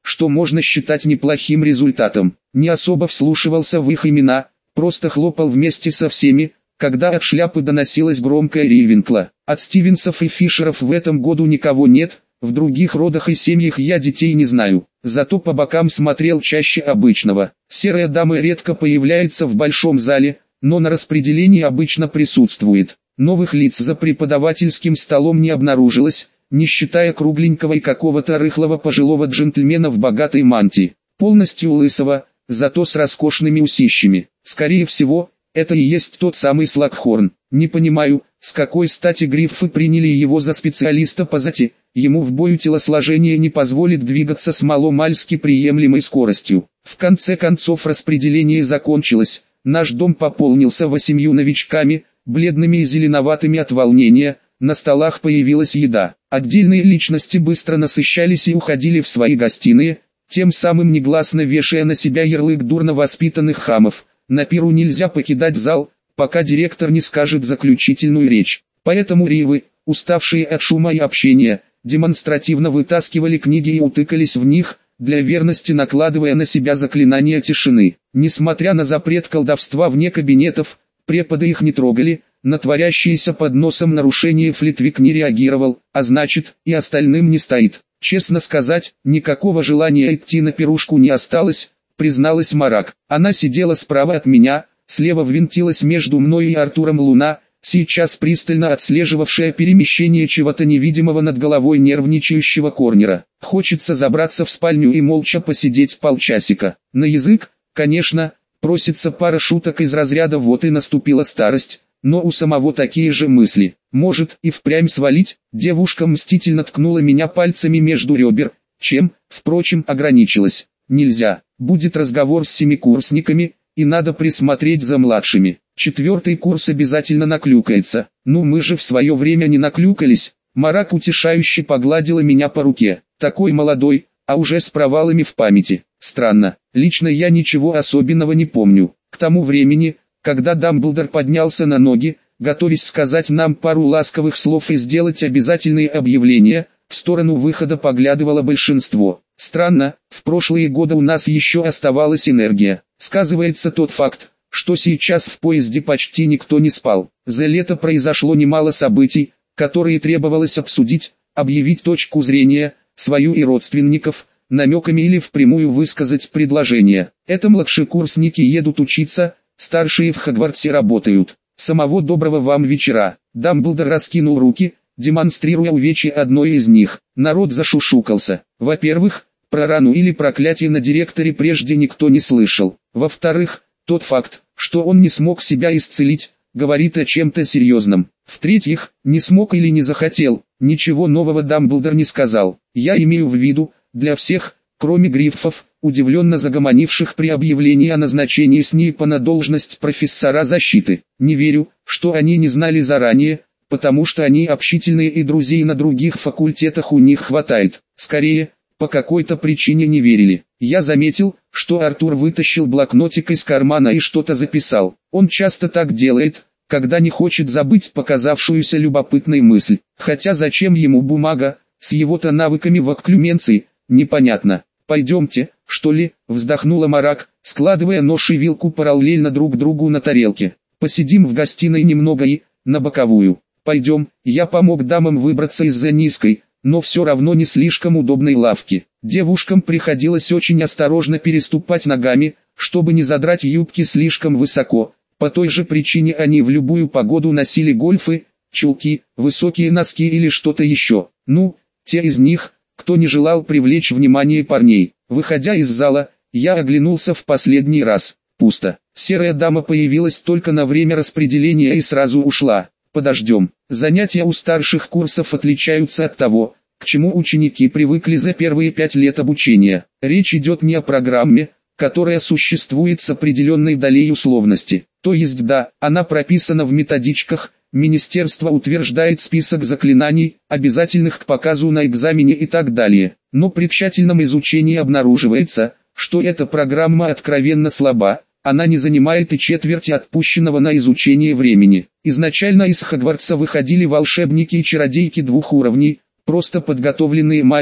что можно считать неплохим результатом. Не особо вслушивался в их имена, просто хлопал вместе со всеми, когда от шляпы доносилась громкая Рейвенкла. От Стивенсов и Фишеров в этом году никого нет, в других родах и семьях я детей не знаю, зато по бокам смотрел чаще обычного. Серая дама редко появляется в большом зале, но на распределении обычно присутствует. Новых лиц за преподавательским столом не обнаружилось, не считая кругленького и какого-то рыхлого пожилого джентльмена в богатой мантии, полностью лысого, зато с роскошными усищами. Скорее всего, это и есть тот самый Слакхорн. Не понимаю, с какой стати Гриффы приняли его за специалиста по зате, ему в бою телосложение не позволит двигаться с маломальски приемлемой скоростью. В конце концов распределение закончилось, наш дом пополнился 8 новичками, бледными и зеленоватыми от волнения, на столах появилась еда. Отдельные личности быстро насыщались и уходили в свои гостиные, тем самым негласно вешая на себя ярлык дурно воспитанных хамов. На пиру нельзя покидать зал, пока директор не скажет заключительную речь. Поэтому ривы, уставшие от шума и общения, демонстративно вытаскивали книги и утыкались в них, для верности накладывая на себя заклинание тишины. Несмотря на запрет колдовства вне кабинетов, преподы их не трогали, на творящиеся под носом нарушение Флитвик не реагировал, а значит, и остальным не стоит. Честно сказать, никакого желания идти на пирушку не осталось, призналась Марак. Она сидела справа от меня, слева ввинтилась между мной и Артуром луна, сейчас пристально отслеживавшая перемещение чего-то невидимого над головой нервничающего Корнера. Хочется забраться в спальню и молча посидеть полчасика. На язык, конечно, просится пара шуток из разряда «вот и наступила старость», но у самого такие же мысли. Может и впрямь свалить. Девушка мстительно ткнула меня пальцами между ребер, чем, впрочем, ограничилась. Нельзя, будет разговор с семикурсниками, и надо присмотреть за младшими. 4-й курс обязательно наклюкается. Ну мы же в свое время не наклюкались. Марак утешающе погладила меня по руке. Такой молодой, а уже с провалами в памяти. Странно, лично я ничего особенного не помню. К тому времени, когда Дамблдор поднялся на ноги, готовясь сказать нам пару ласковых слов и сделать обязательные объявления, в сторону выхода поглядывало большинство. Странно, в прошлые годы у нас еще оставалась энергия. Сказывается тот факт, что сейчас в поезде почти никто не спал. За лето произошло немало событий, которые требовалось обсудить, объявить точку зрения, свою и родственников, намеками или впрямую высказать предложение. Это младшекурсники едут учиться, старшие в Хогвартсе работают. Самого доброго вам вечера. Дамблдор раскинул руки, демонстрируя увечье одной из них. Народ зашушукался. Во-первых, про рану или проклятие на директоре прежде никто не слышал. Во-вторых, тот факт, что он не смог себя исцелить, говорит о чем-то серьезном. В-третьих, не смог или не захотел, ничего нового Дамблдор не сказал. Я имею в виду, для всех, кроме Гриффов, удивленно загомонивших при объявлении о назначении Снейпа на должность профессора защиты. Не верю, что они не знали заранее, потому что они общительные и друзей на других факультетах у них хватает. Скорее, по какой-то причине не верили. Я заметил, что Артур вытащил блокнотик из кармана и что-то записал. Он часто так делает, когда не хочет забыть показавшуюся любопытной мысль. Хотя зачем ему бумага, с его-то навыками в окклюменции, непонятно. «Пойдемте, что ли?» – вздохнула Марак, складывая нож и вилку параллельно друг другу на тарелке. «Посидим в гостиной немного и, на боковую. Пойдем». Я помог дамам выбраться из-за низкой, но все равно не слишком удобной лавки. Девушкам приходилось очень осторожно переступать ногами, чтобы не задрать юбки слишком высоко. По той же причине они в любую погоду носили гольфы, чулки, высокие носки или что-то еще. Ну, те из них, кто не желал привлечь внимание парней. Выходя из зала, я оглянулся в последний раз. Пусто. Серая дама появилась только на время распределения и сразу ушла. Подождем. Занятия у старших курсов отличаются от того, к чему ученики привыкли за первые 5 лет обучения. Речь идет не о программе, которая существует с определенной долей условности. То есть да, она прописана в методичках, министерство утверждает список заклинаний, обязательных к показу на экзамене и так далее. Но при тщательном изучении обнаруживается, что эта программа откровенно слаба, она не занимает и четверти отпущенного на изучение времени. Изначально из Хогвартса выходили волшебники и чародейки 2 уровней, просто подготовленные маги,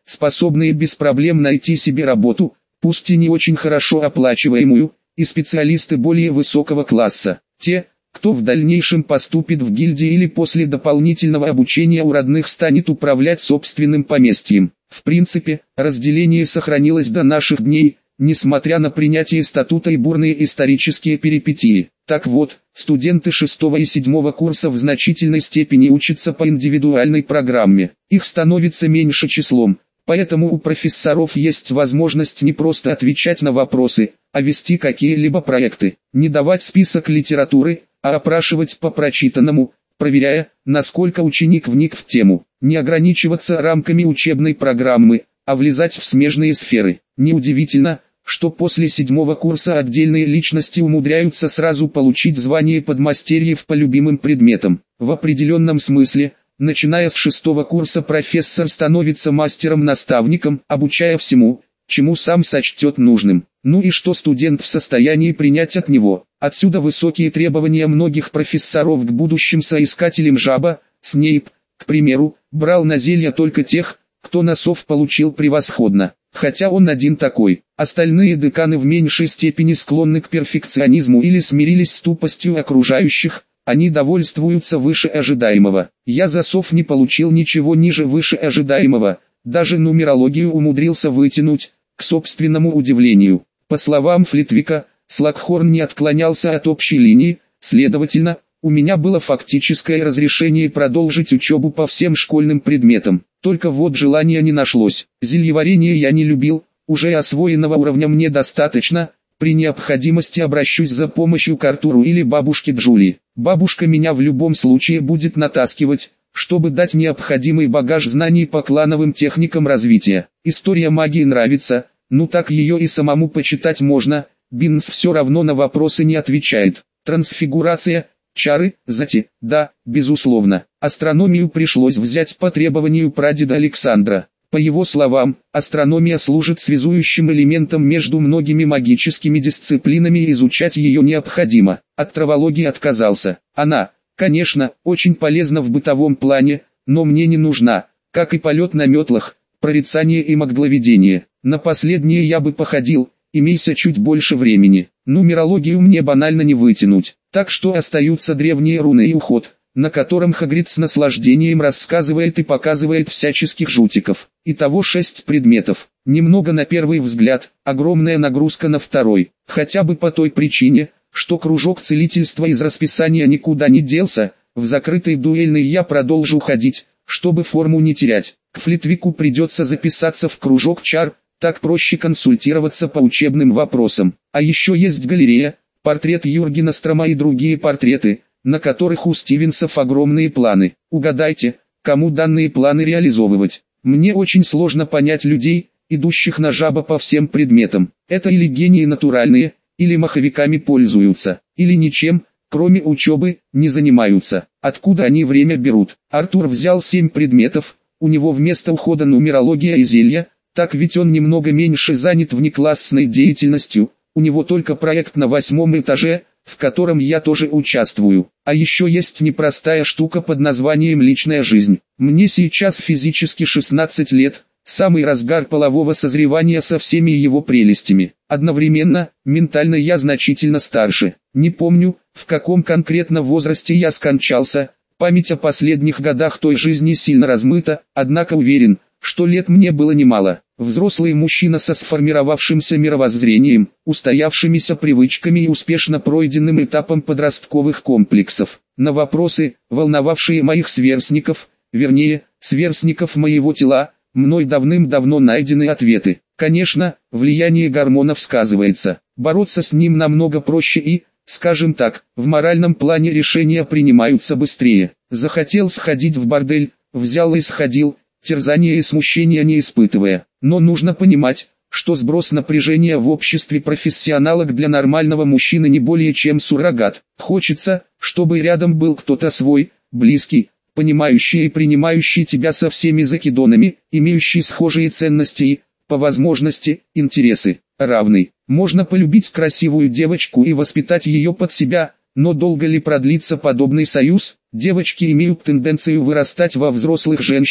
способные без проблем найти себе работу, пусть и не очень хорошо оплачиваемую, и специалисты более высокого класса. Те, кто в дальнейшем поступит в гильдии или после дополнительного обучения у родных станет управлять собственным поместьем. В принципе, разделение сохранилось до наших дней, несмотря на принятие статута и бурные исторические перипетии. Так вот, студенты 6 и 7 курса в значительной степени учатся по индивидуальной программе. Их становится меньше числом, поэтому у профессоров есть возможность не просто отвечать на вопросы, а вести какие-либо проекты, не давать список литературы, а опрашивать по прочитанному, проверяя, насколько ученик вник в тему, не ограничиваться рамками учебной программы, а влезать в смежные сферы. Неудивительно, что после 7 курса отдельные личности умудряются сразу получить звание подмастерьев по любимым предметам. В определенном смысле, начиная с 6 курса профессор становится мастером-наставником, обучая всему, чему сам сочтет нужным. Ну и что студент в состоянии принять от него? Отсюда высокие требования многих профессоров к будущим соискателям жаба. Снейп, к примеру, брал на зелья только тех, кто на сов получил превосходно. Хотя он один такой. Остальные деканы в меньшей степени склонны к перфекционизму или смирились с тупостью окружающих, они довольствуются выше ожидаемого. Я за сов не получил ничего ниже выше ожидаемого, даже нумерологию умудрился вытянуть, к собственному удивлению. По словам Флитвика, Слакхорн не отклонялся от общей линии, следовательно, у меня было фактическое разрешение продолжить учебу по всем школьным предметам. Только вот желания не нашлось. Зельеварение я не любил, уже освоенного уровня мне достаточно, при необходимости обращусь за помощью к Артуру или бабушке Джули. Бабушка меня в любом случае будет натаскивать, чтобы дать необходимый багаж знаний по клановым техникам развития. История магии нравится, ну так ее и самому почитать можно. Бинс все равно на вопросы не отвечает. Трансфигурация, чары, зати, да, безусловно. Астрономию пришлось взять по требованию прадеда Александра. По его словам, астрономия служит связующим элементом между многими магическими дисциплинами и изучать ее необходимо. От травологии отказался. Она, конечно, очень полезна в бытовом плане, но мне не нужна, как и полет на метлах, прорицание и магловедение. На последнее я бы походил, имейся чуть больше времени. Нумерологию мне банально не вытянуть, так что остаются древние руны и уход, на котором Хагрид с наслаждением рассказывает и показывает всяческих жутиков. Итого 6 предметов. Немного на первый взгляд, огромная нагрузка на второй. Хотя бы по той причине, что кружок целительства из расписания никуда не делся, в закрытый дуэльный я продолжу ходить, чтобы форму не терять. К Флитвику придется записаться в кружок чар, так проще консультироваться по учебным вопросам. А еще есть галерея, портрет Юргена Строма и другие портреты, на которых у Стивенсов огромные планы. Угадайте, кому данные планы реализовывать. Мне очень сложно понять людей, идущих на жаба по всем предметам. Это или гении натуральные, или маховиками пользуются, или ничем, кроме учебы, не занимаются. Откуда они время берут? Артур взял 7 предметов, у него вместо ухода нумерология и зелья, так ведь он немного меньше занят внеклассной деятельностью, у него только проект на 8 этаже, в котором я тоже участвую. А еще есть непростая штука под названием личная жизнь. Мне сейчас физически 16 лет, самый разгар полового созревания со всеми его прелестями. Одновременно, ментально я значительно старше. Не помню, в каком конкретно возрасте я скончался, память о последних годах той жизни сильно размыта, однако уверен, что лет мне было немало. Взрослый мужчина со сформировавшимся мировоззрением, устоявшимися привычками и успешно пройденным этапом подростковых комплексов. На вопросы, волновавшие моих сверстников, вернее, сверстников моего тела, мной давным-давно найдены ответы. Конечно, влияние гормонов сказывается. Бороться с ним намного проще и, скажем так, в моральном плане решения принимаются быстрее. Захотел сходить в бордель, взял и сходил, терзания и смущения не испытывая. Но нужно понимать, что сброс напряжения в обществе профессионалок для нормального мужчины не более чем суррогат. Хочется, чтобы рядом был кто-то свой, близкий, понимающий и принимающий тебя со всеми закидонами, имеющий схожие ценности и, по возможности, интересы. Равный. Можно полюбить красивую девочку и воспитать ее под себя, но долго ли продлится подобный союз? Девочки имеют тенденцию вырастать во взрослых женщин,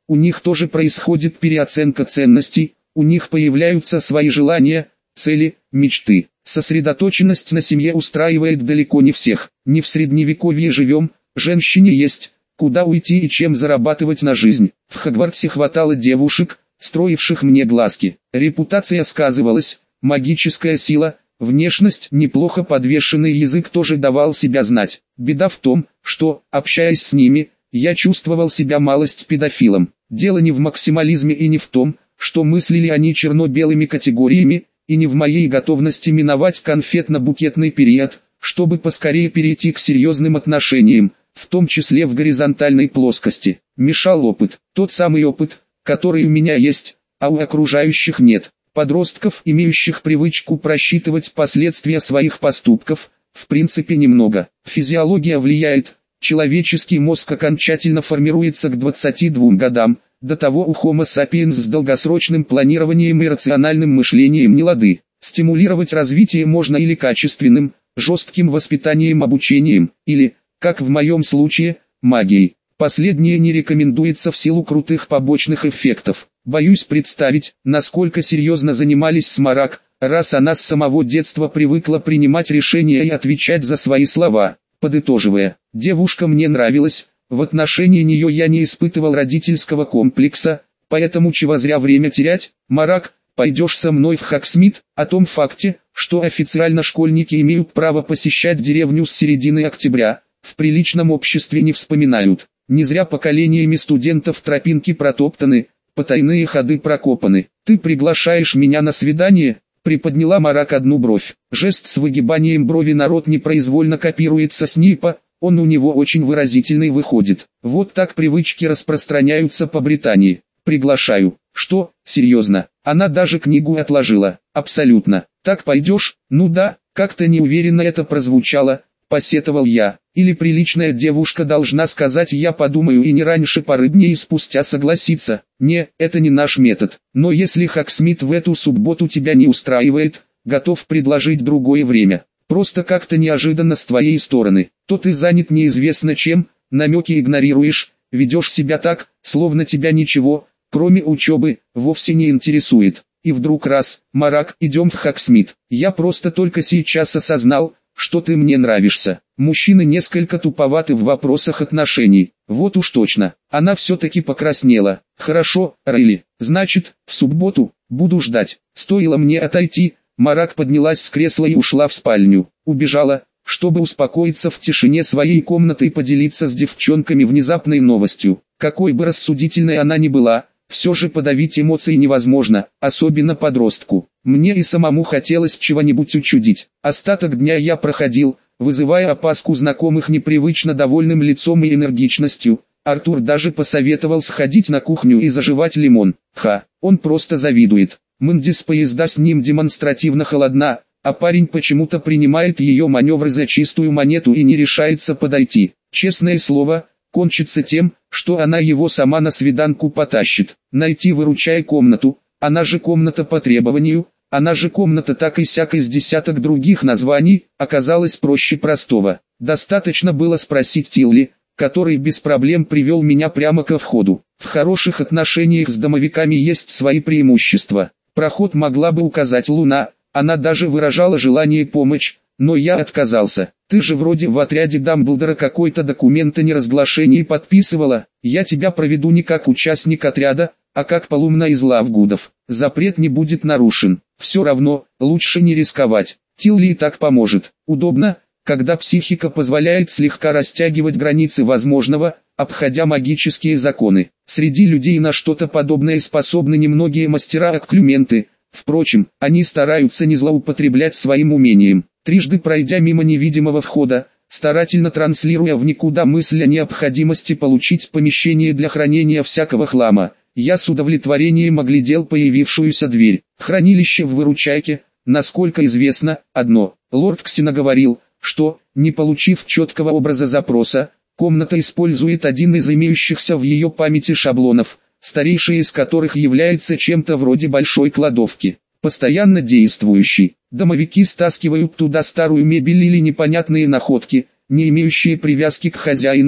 у них тоже происходит переоценка ценностей, у них появляются свои желания, цели, мечты. Сосредоточенность на семье устраивает далеко не всех. Не в средневековье живем, женщине есть куда уйти и чем зарабатывать на жизнь. В Хогвартсе хватало девушек, строивших мне глазки. Репутация сказывалась, магическая сила, внешность, неплохо подвешенный язык тоже давал себя знать. Беда в том, что, общаясь с ними, я чувствовал себя малость педофилом. Дело не в максимализме и не в том, что мыслили они черно-белыми категориями, и не в моей готовности миновать конфетно-букетный период, чтобы поскорее перейти к серьезным отношениям, в том числе в горизонтальной плоскости. Мешал опыт, тот самый опыт, который у меня есть, а у окружающих нет. Подростков, имеющих привычку просчитывать последствия своих поступков, в принципе немного. Физиология влияет, человеческий мозг окончательно формируется к 22 годам, до того у Homo sapiens с долгосрочным планированием и рациональным мышлением не лады. Стимулировать развитие можно или качественным, жестким воспитанием, обучением, или, как в моем случае, магией. Последнее не рекомендуется в силу крутых побочных эффектов. Боюсь представить, насколько серьезно занимались с Марак, раз она с самого детства привыкла принимать решения и отвечать за свои слова. Подытоживая, девушка мне нравилась, в отношении нее я не испытывал родительского комплекса, поэтому чего зря время терять. Марак, пойдешь со мной в Хогсмит? О том факте, что официально школьники имеют право посещать деревню с середины октября, в приличном обществе не вспоминают. Не зря поколениями студентов тропинки протоптаны, потайные ходы прокопаны. Ты приглашаешь меня на свидание? Приподняла Марак одну бровь. Жест с выгибанием брови народ непроизвольно копируется с Нипа, он у него очень выразительный выходит. Вот так привычки распространяются по Британии. Приглашаю. Что, серьезно? Она даже книгу отложила. Абсолютно. Так пойдешь? Ну да, как-то неуверенно это прозвучало, посетовал я. Или приличная девушка должна сказать «я подумаю» и не раньше пары дней спустя согласиться. Не, это не наш метод. Но если Хогсмит в эту субботу тебя не устраивает, готов предложить другое время. Просто как-то неожиданно с твоей стороны. То ты занят неизвестно чем, намеки игнорируешь, ведешь себя так, словно тебя ничего, кроме учебы, вовсе не интересует. И вдруг раз, Марак, идем в Хогсмит. Я просто только сейчас осознал, что ты мне нравишься. Мужчины несколько туповаты в вопросах отношений. Вот уж точно. Она все-таки покраснела. Хорошо, Райли. Значит, в субботу, буду ждать. Стоило мне отойти, Марак поднялась с кресла и ушла в спальню. Убежала, чтобы успокоиться в тишине своей комнаты и поделиться с девчонками внезапной новостью. Какой бы рассудительной она ни была, все же подавить эмоции невозможно, особенно подростку. Мне и самому хотелось чего-нибудь учудить. Остаток дня я проходил, вызывая опаску знакомых непривычно довольным лицом и энергичностью. Артур даже посоветовал сходить на кухню и заживать лимон. Он просто завидует. Мэнди с поезда с ним демонстративно холодна, а парень почему-то принимает ее маневры за чистую монету и не решается подойти. Честное слово, кончится тем, что она его сама на свиданку потащит. Найти выручай комнату, она же комната по требованию, она же комната так и сяк из десяток других названий, оказалось проще простого. Достаточно было спросить Тилли, который без проблем привел меня прямо ко входу. В хороших отношениях с домовиками есть свои преимущества. Проход могла бы указать Луна, она даже выражала желание помочь, но я отказался. Ты же вроде в отряде Дамблдора какой-то документ о неразглашении подписывала. Я тебя проведу не как участник отряда, а как полумна из Лавгудов. Запрет не будет нарушен. Все равно, лучше не рисковать. Тилли и так поможет. Удобно, когда психика позволяет слегка растягивать границы возможного, обходя магические законы. Среди людей на что-то подобное способны немногие мастера-окклюменты. Впрочем, они стараются не злоупотреблять своим умением. Трижды пройдя мимо невидимого входа, старательно транслируя в никуда мысль о необходимости получить помещение для хранения всякого хлама, я с удовлетворением оглядел появившуюся дверь. Хранилище в Выручайке, насколько известно, одно. Лорд Ксена говорил, что, не получив четкого образа запроса, комната использует один из имеющихся в ее памяти шаблонов, старейший из которых является чем-то вроде большой кладовки, постоянно действующий. Домовики стаскивают туда старую мебель или непонятные находки, не имеющие привязки к хозяину,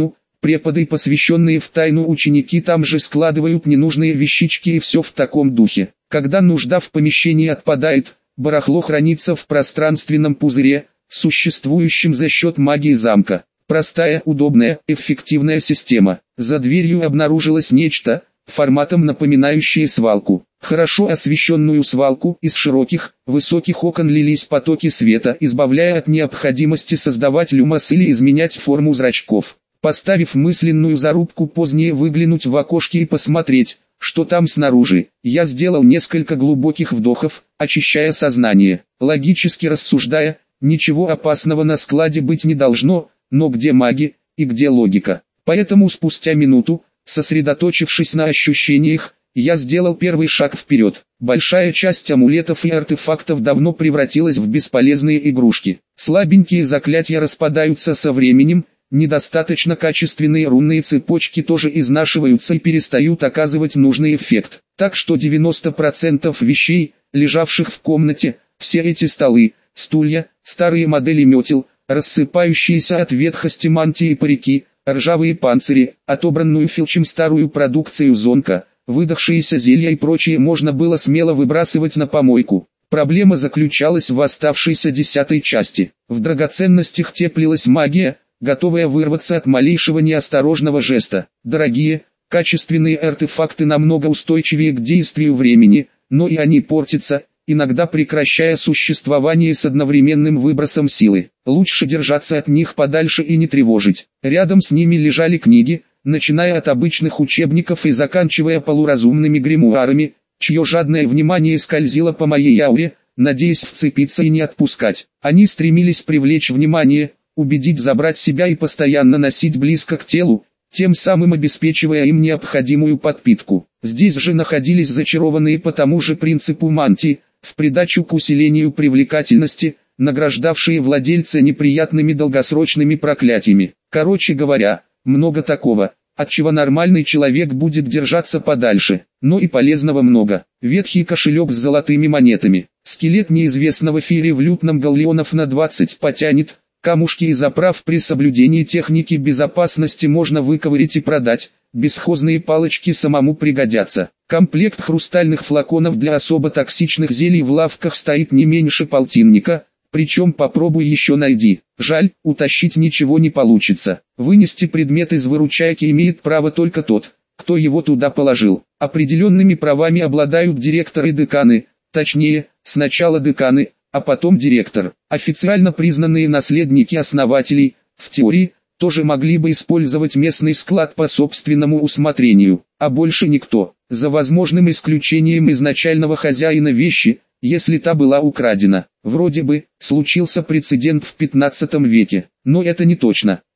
Преподы, посвященные в тайну ученики, там же складывают ненужные вещички и все в таком духе. Когда нужда в помещении отпадает, барахло хранится в пространственном пузыре, существующем за счет магии замка. Простая, удобная, эффективная система. За дверью обнаружилось нечто, форматом напоминающее свалку. Хорошо освещенную свалку, из широких, высоких окон лились потоки света, избавляя от необходимости создавать люмос или изменять форму зрачков. Поставив мысленную зарубку позднее выглянуть в окошки и посмотреть, что там снаружи, я сделал несколько глубоких вдохов, очищая сознание. Логически рассуждая, ничего опасного на складе быть не должно, но где маги и где логика? Поэтому спустя минуту, сосредоточившись на ощущениях, я сделал первый шаг вперед. Большая часть амулетов и артефактов давно превратилась в бесполезные игрушки. Слабенькие заклятия распадаются со временем, недостаточно качественные рунные цепочки тоже изнашиваются и перестают оказывать нужный эффект. Так что 90% вещей, лежавших в комнате, все эти столы, стулья, старые модели метел, рассыпающиеся от ветхости мантии и парики, ржавые панцири, отобранную Филчем старую продукцию Зонка, выдохшиеся зелья и прочее можно было смело выбрасывать на помойку. Проблема заключалась в оставшейся 10-й части. В драгоценностях теплилась магия, готовая вырваться от малейшего неосторожного жеста. Дорогие, качественные артефакты намного устойчивее к действию времени, но и они портятся, иногда прекращая существование с одновременным выбросом силы. Лучше держаться от них подальше и не тревожить. Рядом с ними лежали книги, начиная от обычных учебников и заканчивая полуразумными гримуарами, чье жадное внимание скользило по моей ауре, надеясь вцепиться и не отпускать. Они стремились привлечь внимание, убедить забрать себя и постоянно носить близко к телу, тем самым обеспечивая им необходимую подпитку. Здесь же находились зачарованные по тому же принципу мантии, в придачу к усилению привлекательности, награждавшие владельца неприятными долгосрочными проклятиями. Короче говоря, много такого, от чего нормальный человек будет держаться подальше, но и полезного много. Ветхий кошелек с золотыми монетами, скелет неизвестного фири в лютном галлеонов на 20 потянет, камушки из оправ при соблюдении техники безопасности можно выковырять и продать, бесхозные палочки самому пригодятся. Комплект хрустальных флаконов для особо токсичных зелий в лавках стоит не меньше полтинника, причем попробуй еще найди. Жаль, утащить ничего не получится. Вынести предмет из выручайки имеет право только тот, кто его туда положил. Определенными правами обладают директоры и деканы, точнее, сначала деканы, а потом директор. Официально признанные наследники основателей, в теории, тоже могли бы использовать местный склад по собственному усмотрению, а больше никто, за возможным исключением изначального хозяина вещи, если та была украдена. Вроде бы, случился прецедент в 15 веке, но это не точно.